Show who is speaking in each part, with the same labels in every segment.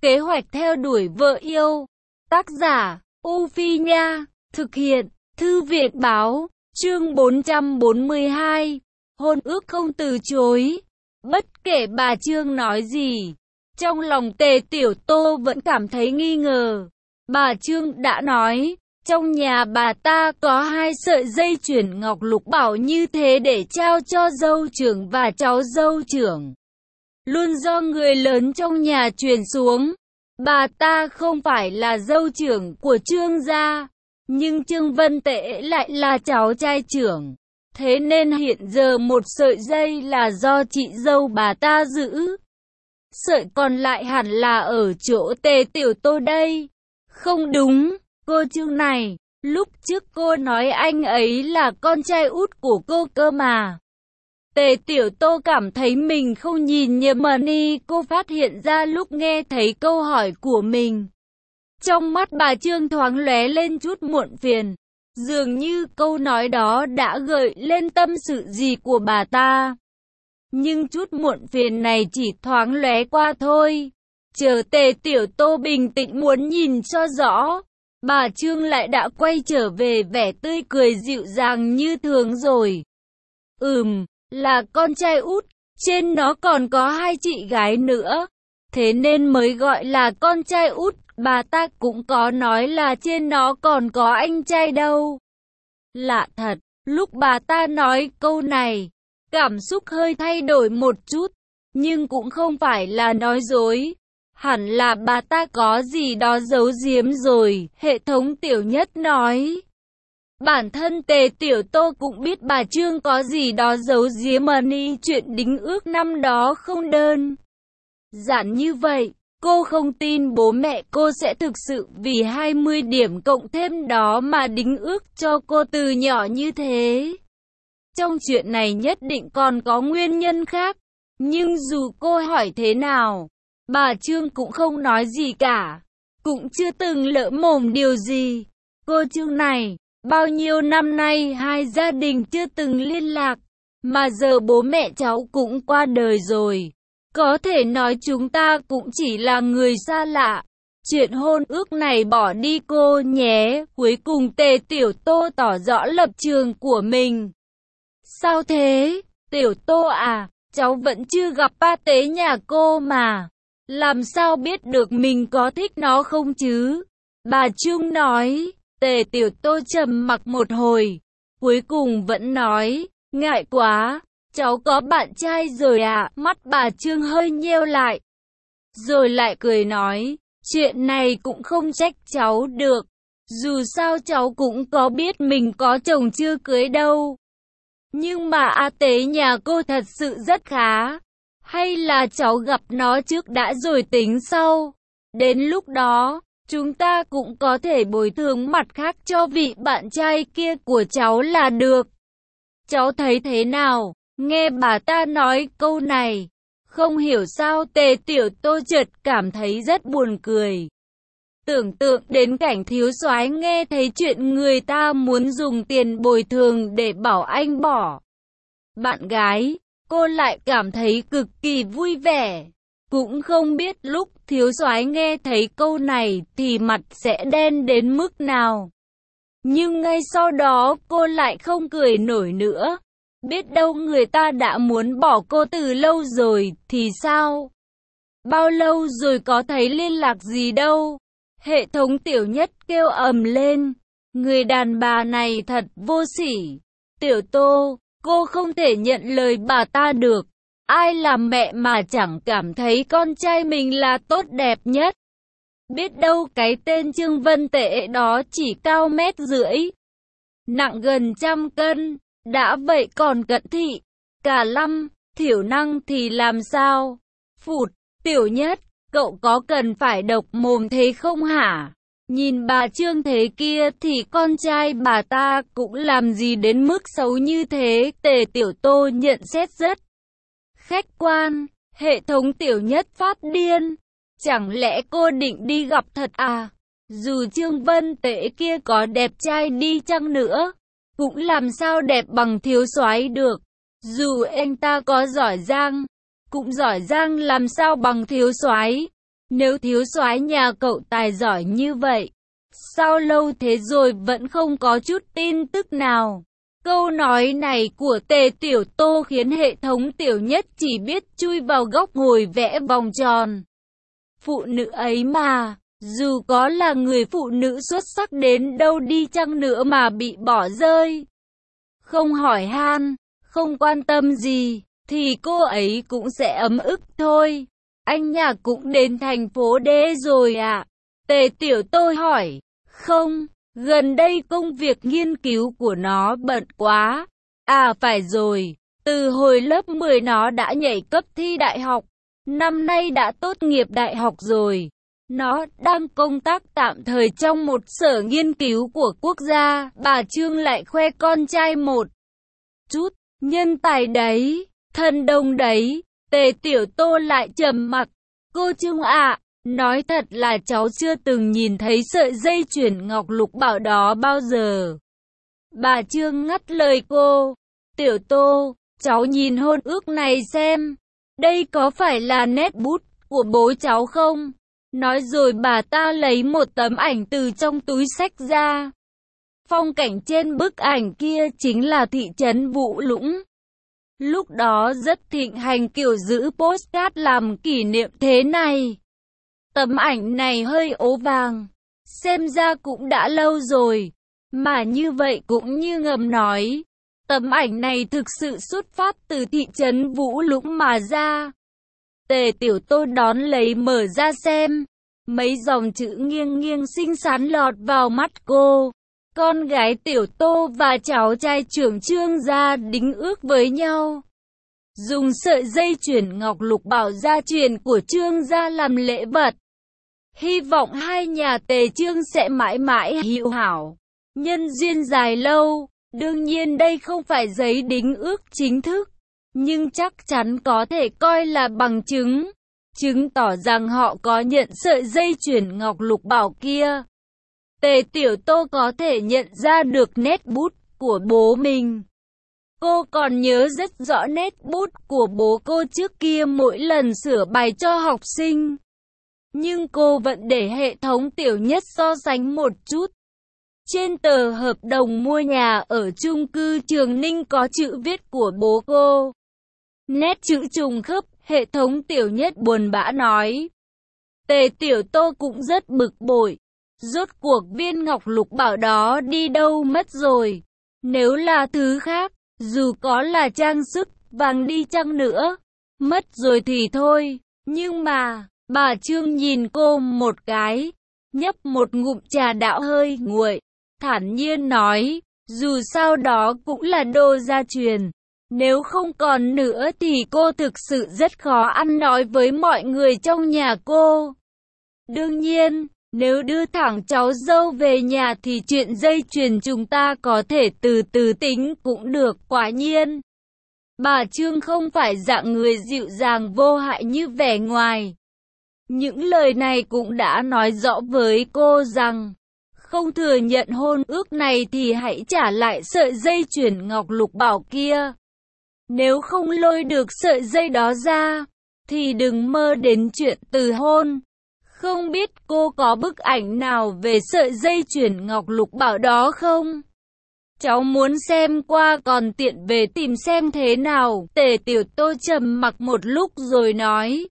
Speaker 1: Kế hoạch theo đuổi vợ yêu. Tác giả, U Phi Nha. Thực hiện, Thư viện Báo. Chương 442. Hôn ước không từ chối. Bất kể bà Trương nói gì, trong lòng Tề Tiểu Tô vẫn cảm thấy nghi ngờ. Bà Trương đã nói, trong nhà bà ta có 2 sợi dây chuyền ngọc lục bảo như thế để trao cho dâu trưởng và cháu dâu trưởng. Luôn do người lớn trong nhà truyền xuống. Bà ta không phải là dâu trưởng của Trương gia, nhưng Trương Vân Tễ lại là cháu trai trưởng. Thế nên hiện giờ một sợi dây là do chị dâu bà ta giữ. Sợi còn lại hẳn là ở chỗ Tề Tiểu Tô đây. Không đúng, cô Trương này, lúc trước cô nói anh ấy là con trai út của cô cơ mà. Tề Tiểu Tô cảm thấy mình không nhìn nhầm mà cô phát hiện ra lúc nghe thấy câu hỏi của mình. Trong mắt bà Trương thoáng lóe lên chút muộn phiền. Dường như câu nói đó đã gợi lên tâm sự gì của bà ta. Nhưng chút muộn phiền này chỉ thoáng lóe qua thôi. Chờ Tề Tiểu Tô bình tĩnh muốn nhìn cho rõ, bà Trương lại đã quay trở về vẻ tươi cười dịu dàng như thường rồi. Là con trai út, trên nó còn có 2 chị gái nữa. Thế nên mới gọi là con trai út, bà ta cũng có nói là trên nó còn có anh trai đâu. Lạ thật, lúc bà ta nói câu này, cảm xúc hơi thay đổi một chút, nhưng cũng không phải là nói dối. Hẳn là bà ta có gì đó giấu giếm rồi, hệ thống Tiểu Nhất nói. Bản thân Tề Tiểu Tô cũng biết bà Trương có gì đó giấu giếm mà chuyện đính ước năm đó không đơn giản như vậy. Cô không tin bố mẹ cô sẽ thực sự vì 20 điểm cộng thêm đó mà đính ước cho cô từ nhỏ như thế. Trong chuyện này nhất định còn có nguyên nhân khác. Nhưng dù cô hỏi thế nào, bà Trương cũng không nói gì cả. Cũng chưa từng lỡ mồm điều gì. Cô Trương này, bao nhiêu năm nay 2 gia đình chưa từng liên lạc. Mà giờ bố mẹ cháu cũng qua đời rồi. Có thể nói chúng ta cũng chỉ là người xa lạ. Chuyện hôn ước này bỏ đi cô nhé. Cuối cùng Tề Tiểu Tô tỏ rõ lập trường của mình. Sao thế? Tiểu Tô à, cháu vẫn chưa gặp ba tế nhà cô mà. Làm sao biết được mình có thích nó không chứ? Bà Trương nói. Tề Tiểu Tô trầm mặc một hồi. Cuối cùng vẫn nói, ngại quá. Cháu có bạn trai rồi à? Mắt bà Trương hơi nheo lại. Rồi lại cười nói, chuyện này cũng không trách cháu được. Dù sao cháu cũng có biết mình có chồng chưa cưới đâu. Nhưng mà A Tế nhà cô thật sự rất khá. Hay là cháu gặp nó trước đã rồi tính sau? Đến lúc đó, chúng ta cũng có thể bồi thường mặt khác cho vị bạn trai kia của cháu là được. Cháu thấy thế nào? Nghe bà ta nói câu này, không hiểu sao Tề Tiểu Tô chợt cảm thấy rất buồn cười. Tưởng tượng đến cảnh thiếu soái nghe thấy chuyện người ta muốn dùng tiền bồi thường để bảo anh bỏ bạn gái, cô lại cảm thấy cực kỳ vui vẻ. Cũng không biết lúc thiếu soái nghe thấy câu này thì mặt sẽ đen đến mức nào. Nhưng ngay sau đó cô lại không cười nổi nữa. Biết đâu người ta đã muốn bỏ cô từ lâu rồi thì sao? Bao lâu rồi có thấy liên lạc gì đâu? Hệ thống Tiểu Nhất kêu ầm lên. Người đàn bà này thật vô sỉ. Tiểu Tô, cô không thể nhận lời bà ta được. Ai làm mẹ mà chẳng cảm thấy con trai mình là tốt đẹp nhất. Biết đâu cái tên Trương Vân Tễ đó chỉ cao 1,5 m, nặng gần 100 cân. Đã vậy còn cận thị, cả lâm, thiểu năng thì làm sao? Phụt, Tiểu Nhất, cậu có cần phải độc mồm thế không hả? Nhìn bà Trương thế kia thì con trai bà ta cũng làm gì đến mức xấu như thế? Tề Tiểu Tô nhận xét rất khách quan. Hệ thống Tiểu Nhất phát điên. Chẳng lẽ cô định đi gặp thật à? Dù Trương Vân Tễ kia có đẹp trai đi chăng nữa, cũng làm sao đẹp bằng thiếu soái được. Dù anh ta có giỏi giang, cũng giỏi giang làm sao bằng thiếu soái. Nếu thiếu soái nhà cậu tài giỏi như vậy, sao lâu thế rồi vẫn không có chút tin tức nào? Câu nói này của Tề Tiểu Tô khiến hệ thống Tiểu Nhất chỉ biết chui vào góc ngồi vẽ vòng tròn. Phụ nữ ấy mà, dù có là người phụ nữ xuất sắc đến đâu đi chăng nữa mà bị bỏ rơi, không hỏi han, không quan tâm gì, thì cô ấy cũng sẽ ấm ức thôi. Anh nhà cũng đến thành phố D rồi à? Tề Tiểu Tô hỏi. Không, gần đây công việc nghiên cứu của nó bận quá. À phải rồi, từ hồi lớp 10 nó đã nhảy cấp thi đại học. Năm nay đã tốt nghiệp đại học rồi. Nó đang công tác tạm thời trong một sở nghiên cứu của quốc gia. Bà Trương lại khoe con trai một chút, nhân tài đấy, thần đồng đấy. Tề Tiểu Tô lại trầm mặc. Cô Trương ạ, nói thật là cháu chưa từng nhìn thấy sợi dây chuyền ngọc lục bảo đó bao giờ. Bà Trương ngắt lời cô. Tiểu Tô, cháu nhìn hôn ước này xem. Đây có phải là nét bút của bố cháu không? Nói rồi bà ta lấy một tấm ảnh từ trong túi xách ra. Phong cảnh trên bức ảnh kia chính là thị trấn Vũ Lũng. Lúc đó rất thịnh hành kiểu giữ postcard làm kỷ niệm thế này. Tấm ảnh này hơi ố vàng, xem ra cũng đã lâu rồi, mà như vậy cũng như ngầm nói. Tấm ảnh này thực sự xuất phát từ thị trấn Vũ Lũng mà ra. Tề Tiểu Tô đón lấy mở ra xem, mấy dòng chữ nghiêng nghiêng xinh xắn lọt vào mắt cô. Con gái Tiểu Tô và cháu trai trưởng Trương gia đính ước với nhau, dùng sợi dây chuyền ngọc lục bảo gia truyền của Trương gia làm lễ vật. Hy vọng hai nhà Tề Trương sẽ mãi mãi hữu hảo, nhân duyên dài lâu. Đương nhiên đây không phải giấy đính ước chính thức, nhưng chắc chắn có thể coi là bằng chứng, chứng tỏ rằng họ có nhận sợi dây chuyền ngọc lục bảo kia. Tề Tiểu Tô có thể nhận ra được nét bút của bố mình. Cô còn nhớ rất rõ nét bút của bố cô trước kia mỗi lần sửa bài cho học sinh. Nhưng cô vẫn để hệ thống Tiểu Nhất so sánh một chút. Trên tờ hợp đồng mua nhà ở chung cư Trường Ninh có chữ viết của bố cô. Nét chữ trùng khớp, hệ thống Tiểu Nhất buồn bã nói. Tề Tiểu Tô cũng rất bực bội. Rốt cuộc viên ngọc lục bảo đó đi đâu mất rồi? Nếu là thứ khác, dù có là trang sức, vàng đi chăng nữa, mất rồi thì thôi. Nhưng mà, bà Trương nhìn cô một cái, nhấp một ngụm trà đạo hơi nguội, thản nhiên nói, dù sao đó cũng là đồ gia truyền. Nếu không còn nữa thì cô thực sự rất khó ăn nói với mọi người trong nhà cô. Đương nhiên, nếu đưa thẳng cháu dâu về nhà thì chuyện dây chuyền chúng ta có thể từ từ tính cũng được. Quả nhiên, bà Trương không phải dạng người dịu dàng vô hại như vẻ ngoài. Những lời này cũng đã nói rõ với cô rằng, không thừa nhận hôn ước này thì hãy trả lại sợi dây chuyền ngọc lục bảo kia. Nếu không lôi được sợi dây đó ra, thì đừng mơ đến chuyện từ hôn. Không biết cô có bức ảnh nào về sợi dây chuyền ngọc lục bảo đó không? Cháu muốn xem qua còn tiện về tìm xem thế nào. Tề Tiểu Tô trầm mặc một lúc rồi nói.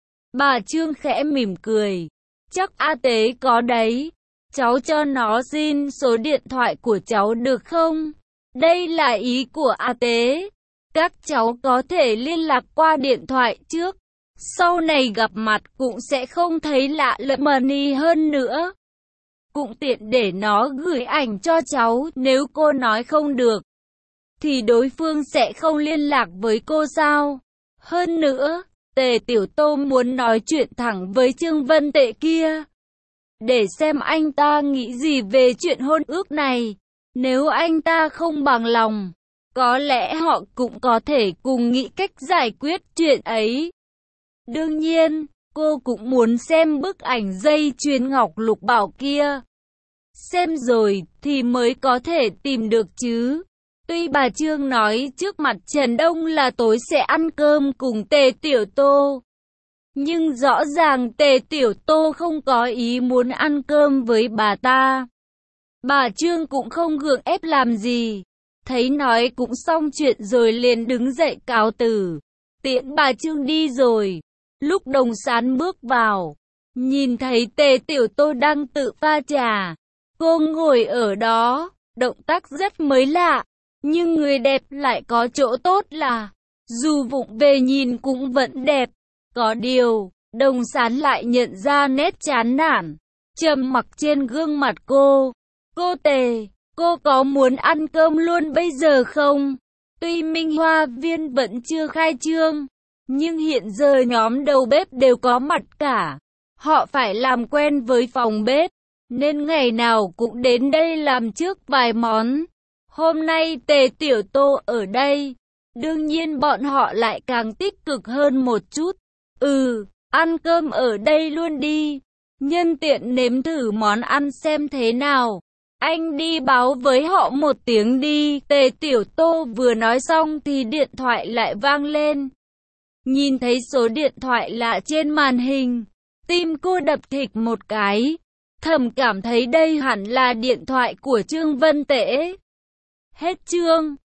Speaker 1: Bà Trương khẽ mỉm cười. Chắc A Tế có đấy. Cháu cho nó xin số điện thoại của cháu được không? Đây là ý của A Tế. Các cháu có thể liên lạc qua điện thoại trước. Sau này gặp mặt cũng sẽ không thấy lạ lẫm hơn nữa. Cũng tiện để nó gửi ảnh cho cháu. Nếu cô nói không được, thì đối phương sẽ không liên lạc với cô sao? Hơn nữa, Tề Tiểu Tô muốn nói chuyện thẳng với Trương Vân Tệ kia, để xem anh ta nghĩ gì về chuyện hôn ước này. Nếu anh ta không bằng lòng, có lẽ họ cũng có thể cùng nghĩ cách giải quyết chuyện ấy. Đương nhiên, cô cũng muốn xem bức ảnh dây chuyền ngọc lục bảo kia. Xem rồi thì mới có thể tìm được chứ. Tuy bà Trương nói trước mặt Trần Đông là tối sẽ ăn cơm cùng Tề Tiểu Tô, Nhưng rõ ràng Tề Tiểu Tô không có ý muốn ăn cơm với bà ta. Bà Trương cũng không gượng ép làm gì. Thấy nói cũng xong chuyện rồi liền đứng dậy cáo từ. Tiễn bà Trương đi rồi. Lúc Đồng Sán bước vào, nhìn thấy Tề Tiểu Tô đang tự pha trà. Cô ngồi ở đó, động tác rất mới lạ. Nhưng người đẹp lại có chỗ tốt là, dù vụng về nhìn cũng vẫn đẹp. Có điều, Đồng Sán lại nhận ra nét chán nản, trầm mặc trên gương mặt cô. Cô Tề, cô có muốn ăn cơm luôn bây giờ không? Tuy Minh Hoa Viên vẫn chưa khai trương, nhưng hiện giờ nhóm đầu bếp đều có mặt cả. Họ phải làm quen với phòng bếp, nên ngày nào cũng đến đây làm trước vài món. Hôm nay Tề Tiểu Tô ở đây, đương nhiên bọn họ lại càng tích cực hơn một chút. Ăn cơm ở đây luôn đi. Nhân tiện nếm thử món ăn xem thế nào. Anh đi báo với họ một tiếng đi. Tề Tiểu Tô vừa nói xong thì điện thoại lại vang lên. Nhìn thấy số điện thoại lạ trên màn hình, tim cô đập thịch một cái. Thầm cảm thấy đây hẳn là điện thoại của Trương Vân Tễ. Hết chương.